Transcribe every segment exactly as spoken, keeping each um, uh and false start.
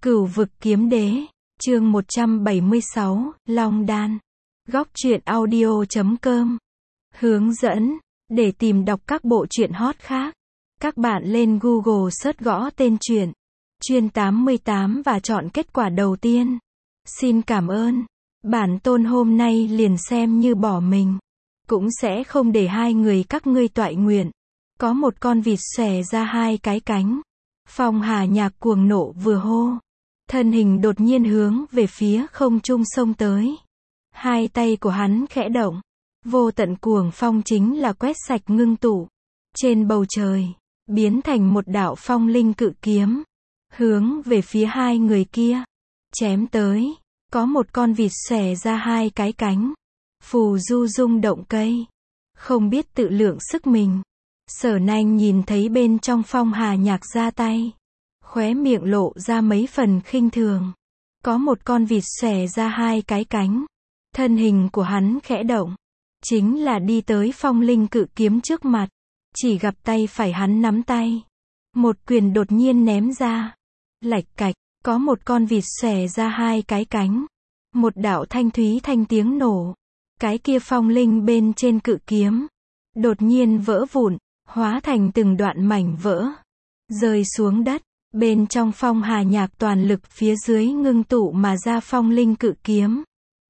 Cửu vực kiếm đế, chương một trăm bảy mươi sáu, Long Đan. Góc truyện audio chấm com. Hướng dẫn, để tìm đọc các bộ truyện hot khác, các bạn lên Google search gõ tên truyện, Chuyên tám mươi tám và chọn kết quả đầu tiên. Xin cảm ơn. Bản tôn hôm nay liền xem như bỏ mình, cũng sẽ không để hai người các ngươi toại nguyện. Có một con vịt xòe ra hai cái cánh. Phong Hà Nhạc cuồng nộ vừa hô, thân hình đột nhiên hướng về phía không trung xông tới. Hai tay của hắn khẽ động, vô tận cuồng phong chính là quét sạch ngưng tụ trên bầu trời, biến thành một đạo phong linh cự kiếm, hướng về phía hai người kia chém tới. Có một con vịt xòe ra hai cái cánh, phù du rung động cây, không biết tự lượng sức mình. Sở Nanh nhìn thấy bên trong Phong Hà Nhạc ra tay, khóe miệng lộ ra mấy phần khinh thường. Có một con vịt xòe ra hai cái cánh, thân hình của hắn khẽ động, chính là đi tới phong linh cự kiếm trước mặt. Chỉ gặp tay phải hắn nắm tay, một quyền đột nhiên ném ra, lạch cạch, có một con vịt xòe ra hai cái cánh, một đạo thanh thúy thanh tiếng nổ. Cái kia phong linh bên trên cự kiếm đột nhiên vỡ vụn, hóa thành từng đoạn mảnh vỡ, rơi xuống đất. Bên trong Phong Hà Nhạc toàn lực phía dưới ngưng tụ mà ra phong linh cự kiếm,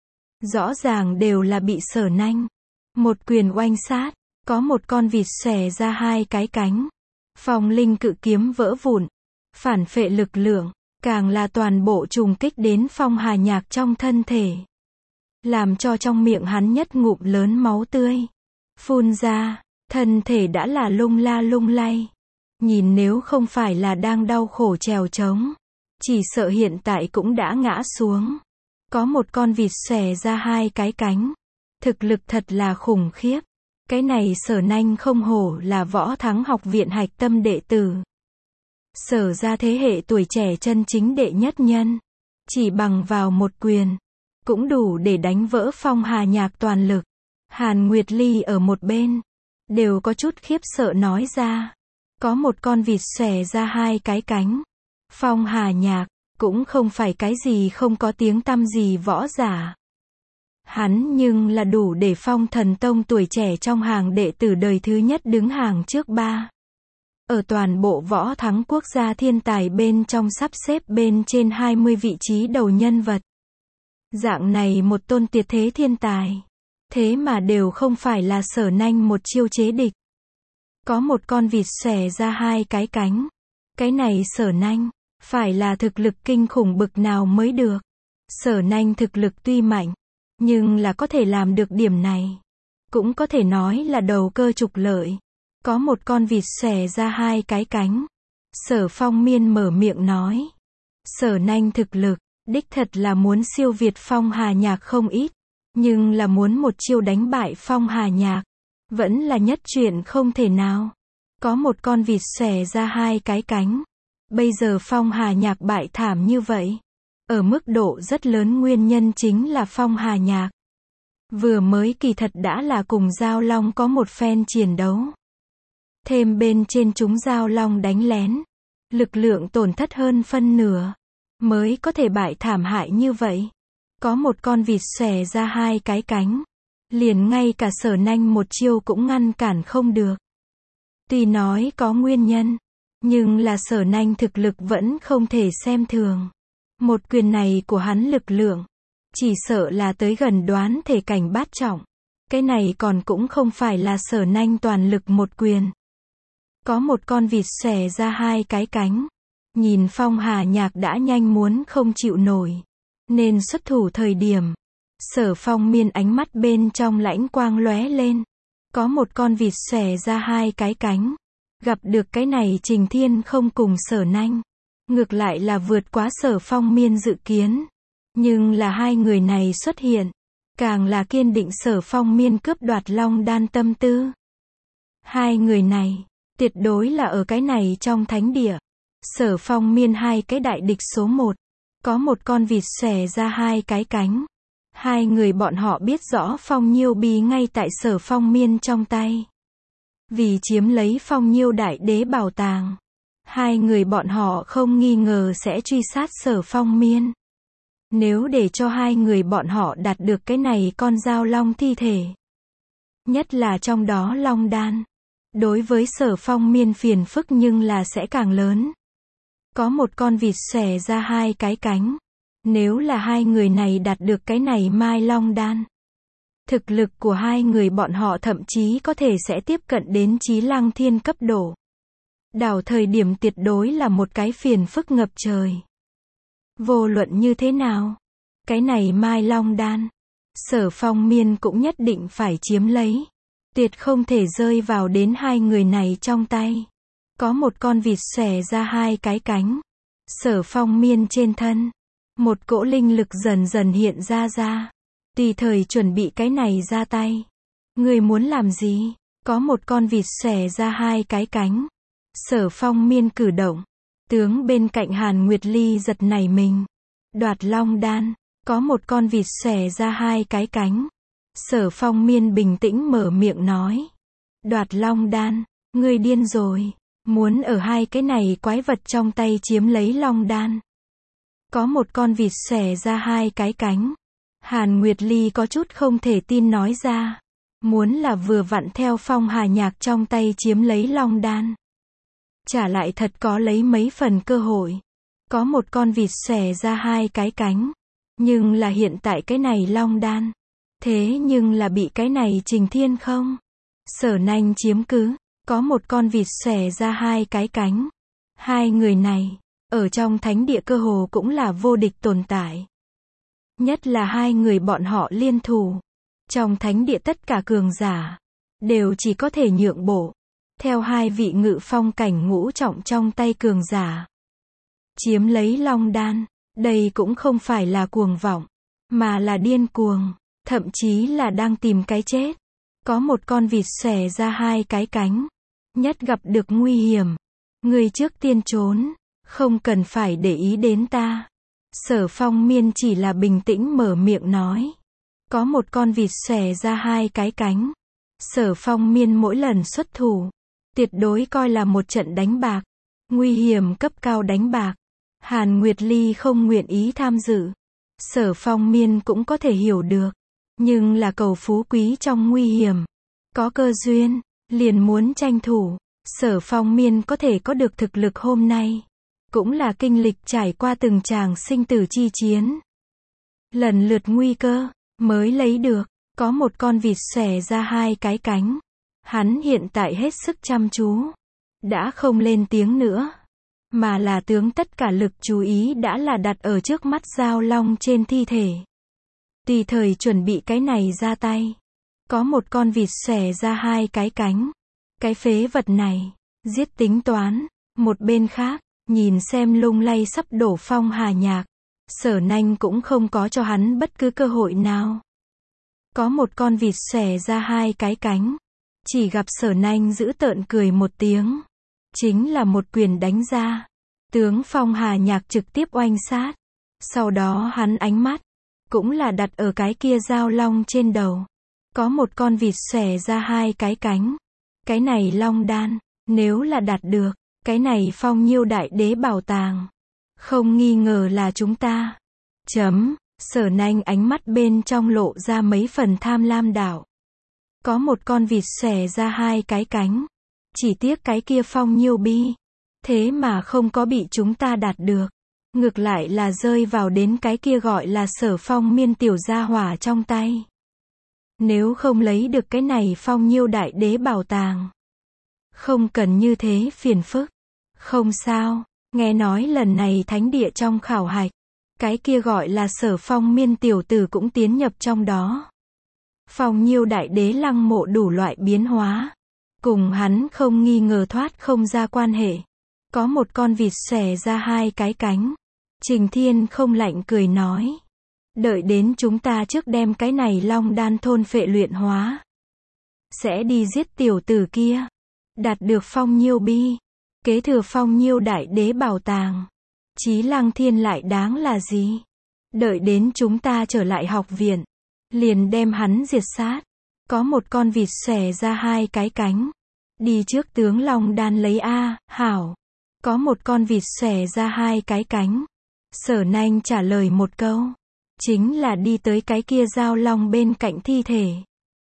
rõ ràng đều là bị Sở Nanh một quyền oanh sát. Có một con vịt xòe ra hai cái cánh, phong linh cự kiếm vỡ vụn, phản phệ lực lượng, càng là toàn bộ trùng kích đến Phong Hà Nhạc trong thân thể, làm cho trong miệng hắn nhất ngụm lớn máu tươi phun ra, thân thể đã là lung la lung lay. Nhìn nếu không phải là đang đau khổ trèo trống, chỉ sợ hiện tại cũng đã ngã xuống. Có một con vịt xòe ra hai cái cánh, thực lực thật là khủng khiếp. Cái này Sở Nanh không hổ là Võ Thắng học viện hạch tâm đệ tử, Sở ra thế hệ tuổi trẻ chân chính đệ nhất nhân, chỉ bằng vào một quyền cũng đủ để đánh vỡ Phong Hà Nhạc toàn lực. Hàn Nguyệt Ly ở một bên đều có chút khiếp sợ nói ra, có một con vịt xòe ra hai cái cánh, Phong Hà Nhạc cũng không phải cái gì không có tiếng tăm gì võ giả. Hắn nhưng là đủ để Phong Thần Tông tuổi trẻ trong hàng đệ tử đời thứ nhất đứng hàng trước ba. Ở toàn bộ Võ Thắng quốc gia thiên tài bên trong sắp xếp bên trên hai mươi vị trí đầu nhân vật. Dạng này một tôn tuyệt thế thiên tài, thế mà đều không phải là Sở Nanh một chiêu chế địch. Có một con vịt xòe ra hai cái cánh, cái này Sở Nanh phải là thực lực kinh khủng bực nào mới được. Sở Nanh thực lực tuy mạnh, nhưng là có thể làm được điểm này, cũng có thể nói là đầu cơ trục lợi. Có một con vịt xòe ra hai cái cánh, Sở Phong Miên mở miệng nói, Sở Nanh thực lực đích thật là muốn siêu việt Phong Hà Nhạc không ít, nhưng là muốn một chiêu đánh bại Phong Hà Nhạc vẫn là nhất chuyện không thể nào. Có một con vịt xòe ra hai cái cánh, bây giờ Phong Hà Nhạc bại thảm như vậy, ở mức độ rất lớn nguyên nhân chính là Phong Hà Nhạc vừa mới kỳ thật đã là cùng Giao Long có một phen chiến đấu, thêm bên trên chúng Giao Long đánh lén, lực lượng tổn thất hơn phân nửa, mới có thể bại thảm hại như vậy. Có một con vịt xòe ra hai cái cánh, liền ngay cả Sở Nanh một chiêu cũng ngăn cản không được. Tuy nói có nguyên nhân, nhưng là Sở Nanh thực lực vẫn không thể xem thường. Một quyền này của hắn lực lượng, chỉ sợ là tới gần đoán thể cảnh bát trọng. Cái này còn cũng không phải là Sở Nanh toàn lực một quyền. Có một con vịt xòe ra hai cái cánh, nhìn Phong Hà Nhạc đã nhanh muốn không chịu nổi, nên xuất thủ thời điểm, Sở Phong Miên ánh mắt bên trong lãnh quang lóe lên. Có một con vịt xòe ra hai cái cánh, gặp được cái này Trình Thiên không cùng Sở Nanh, ngược lại là vượt quá Sở Phong Miên dự kiến. Nhưng là hai người này xuất hiện, càng là kiên định Sở Phong Miên cướp đoạt Long Đan tâm tư. Hai người này, tuyệt đối là ở cái này trong thánh địa, Sở Phong Miên hai cái đại địch số một. Có một con vịt xòe ra hai cái cánh, hai người bọn họ biết rõ Phong Nhiêu Bi ngay tại Sở Phong Miên trong tay, vì chiếm lấy Phong Nhiêu đại đế bảo tàng, Hai người bọn họ không nghi ngờ sẽ truy sát Sở Phong Miên. Nếu để cho hai người bọn họ đạt được cái này con dao long thi thể, nhất là trong đó long đan, đối với Sở Phong Miên phiền phức nhưng là sẽ càng lớn. Có một con vịt xòe ra hai cái cánh. Nếu là hai người này đạt được cái này mai long đan, thực lực của hai người bọn họ thậm chí có thể sẽ tiếp cận đến chí lăng thiên cấp độ. Đảo thời điểm tuyệt đối là một cái phiền phức ngập trời. Vô luận như thế nào, cái này mai long đan, Sở Phong Miên cũng nhất định phải chiếm lấy. Tuyệt không thể rơi vào đến hai người này trong tay. Có một con vịt xòe ra hai cái cánh. Sở Phong Miên trên thân, một cỗ linh lực dần dần hiện ra ra. Tùy thời chuẩn bị cái này ra tay. Người muốn làm gì? Có một con vịt xòe ra hai cái cánh. Sở Phong Miên cử động. Tướng bên cạnh Hàn Nguyệt Ly giật nảy mình. Đoạt long đan. Có một con vịt xòe ra hai cái cánh. Sở Phong Miên bình tĩnh mở miệng nói. Đoạt long đan. Ngươi điên rồi. Muốn ở hai cái này quái vật trong tay chiếm lấy long đan. Có một con vịt xòe ra hai cái cánh. Hàn Nguyệt Ly có chút không thể tin nói ra. Muốn là vừa vặn theo Phong Hà Nhạc trong tay chiếm lấy long đan. Trả lại thật có lấy mấy phần cơ hội. Có một con vịt xòe ra hai cái cánh. Nhưng là hiện tại cái này long đan. Thế nhưng là bị cái này Trình Thiên không? Sở Nanh chiếm cứ. Có một con vịt xòe ra hai cái cánh. Hai người này, ở trong thánh địa cơ hồ cũng là vô địch tồn tại. Nhất là hai người bọn họ liên thủ. Trong thánh địa tất cả cường giả, đều chỉ có thể nhượng bộ. Theo hai vị ngự phong cảnh ngũ trọng trong tay cường giả. Chiếm lấy long đan, đây cũng không phải là cuồng vọng, mà là điên cuồng, thậm chí là đang tìm cái chết. Có một con vịt xòe ra hai cái cánh. Nhất gặp được nguy hiểm. Người trước tiên trốn, không cần phải để ý đến ta. Sở Phong Miên chỉ là bình tĩnh mở miệng nói. Có một con vịt xòe ra hai cái cánh. Sở Phong Miên mỗi lần xuất thủ, tuyệt đối coi là một trận đánh bạc. Nguy hiểm cấp cao đánh bạc. Hàn Nguyệt Ly không nguyện ý tham dự. Sở Phong Miên cũng có thể hiểu được. Nhưng là cầu phú quý trong nguy hiểm. Có cơ duyên, liền muốn tranh thủ. Sở Phong Miên có thể có được thực lực hôm nay. Cũng là kinh lịch trải qua từng tràng sinh tử chi chiến. Lần lượt nguy cơ, mới lấy được. Có một con vịt xòe ra hai cái cánh. Hắn hiện tại hết sức chăm chú. Đã không lên tiếng nữa. Mà là tướng tất cả lực chú ý đã là đặt ở trước mắt dao long trên thi thể. Tùy thời chuẩn bị cái này ra tay. Có một con vịt xòe ra hai cái cánh. Cái phế vật này, giết tính toán. Một bên khác, nhìn xem lung lay sắp đổ Phong Hà Nhạc. Sở Nanh cũng không có cho hắn bất cứ cơ hội nào. Có một con vịt xòe ra hai cái cánh. Chỉ gặp Sở Nanh giữ tợn cười một tiếng. Chính là một quyền đánh ra. Tướng Phong Hà Nhạc trực tiếp oanh sát. Sau đó hắn ánh mắt, cũng là đặt ở cái kia dao long trên đầu. Có một con vịt xòe ra hai cái cánh. Cái này long đan, nếu là đạt được, cái này Phong Nhiêu Đại Đế bảo tàng. Không nghi ngờ là chúng ta. Chấm, Sở Nanh ánh mắt bên trong lộ ra mấy phần tham lam đạo. Có một con vịt xòe ra hai cái cánh. Chỉ tiếc cái kia Phong Nhiêu Bi. Thế mà không có bị chúng ta đạt được. Ngược lại là rơi vào đến cái kia gọi là Sở Phong Miên tiểu gia hỏa trong tay. Nếu không lấy được cái này Phong Nhiêu Đại Đế bảo tàng. Không cần như thế phiền phức. Không sao, nghe nói lần này thánh địa trong khảo hạch. Cái kia gọi là Sở Phong Miên tiểu tử cũng tiến nhập trong đó. Phong Nhiêu Đại Đế lăng mộ đủ loại biến hóa. Cùng hắn không nghi ngờ thoát không ra quan hệ. Có một con vịt xòe ra hai cái cánh. Trình Thiên không lạnh cười nói. Đợi đến chúng ta trước đem cái này long đan thôn phệ luyện hóa. Sẽ đi giết tiểu tử kia. Đạt được Phong Nhiêu Bi. Kế thừa Phong Nhiêu Đại Đế bảo tàng. Chí Lăng Thiên lại đáng là gì? Đợi đến chúng ta trở lại học viện. Liền đem hắn diệt sát. Có một con vịt xòe ra hai cái cánh. Đi trước tướng long đan lấy A, hảo. Có một con vịt xòe ra hai cái cánh. Sở Nanh trả lời một câu. Chính là đi tới cái kia dao long bên cạnh thi thể.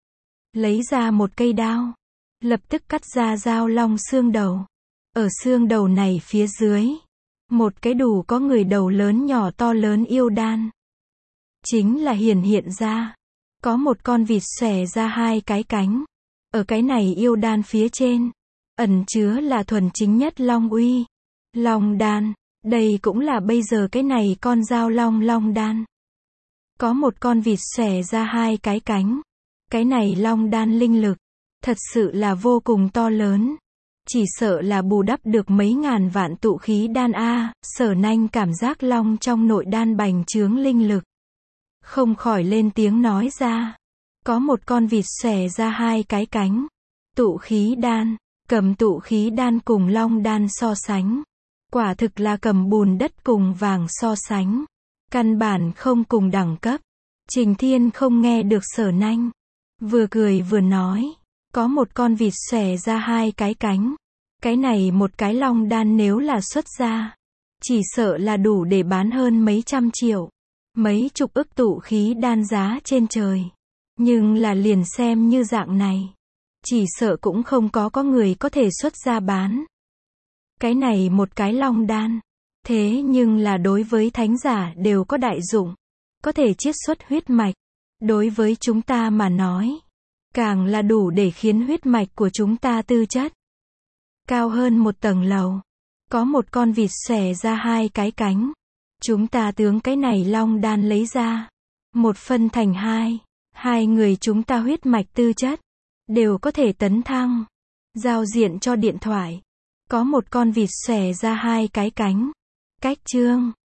Lấy ra một cây đao. Lập tức cắt ra dao long xương đầu. Ở xương đầu này phía dưới. Một cái đủ có người đầu lớn nhỏ to lớn yêu đan. Chính là hiển hiện ra. Có một con vịt xòe ra hai cái cánh. Ở cái này yêu đan phía trên. Ẩn chứa là thuần chính nhất long uy. Long đan. Đây cũng là bây giờ cái này con dao long long đan. Có một con vịt xòe ra hai cái cánh. Cái này long đan linh lực. Thật sự là vô cùng to lớn. Chỉ sợ là bù đắp được mấy ngàn vạn tụ khí đan a. Sở Nanh cảm giác long trong nội đan bành trướng linh lực. Không khỏi lên tiếng nói ra. Có một con vịt xòe ra hai cái cánh. Tụ khí đan. Cầm tụ khí đan cùng long đan so sánh. Quả thực là cầm bùn đất cùng vàng so sánh. Căn bản không cùng đẳng cấp. Trình Thiên không nghe được Sở Nanh. Vừa cười vừa nói. Có một con vịt xòe ra hai cái cánh. Cái này một cái long đan nếu là xuất ra. Chỉ sợ là đủ để bán hơn mấy trăm triệu. Mấy chục ức tụ khí đan giá trên trời. Nhưng là liền xem như dạng này. Chỉ sợ cũng không có có người có thể xuất ra bán. Cái này một cái long đan. Thế nhưng là đối với thánh giả đều có đại dụng. Có thể chiết xuất huyết mạch. Đối với chúng ta mà nói. Càng là đủ để khiến huyết mạch của chúng ta tư chất. Cao hơn một tầng lầu. Có một con vịt xòe ra hai cái cánh. Chúng ta tướng cái này long đan lấy ra. Một phân thành hai. Hai người chúng ta huyết mạch tư chất. Đều có thể tấn thăng. Giao diện cho điện thoại. Có một con vịt xòe ra hai cái cánh. Cách chương.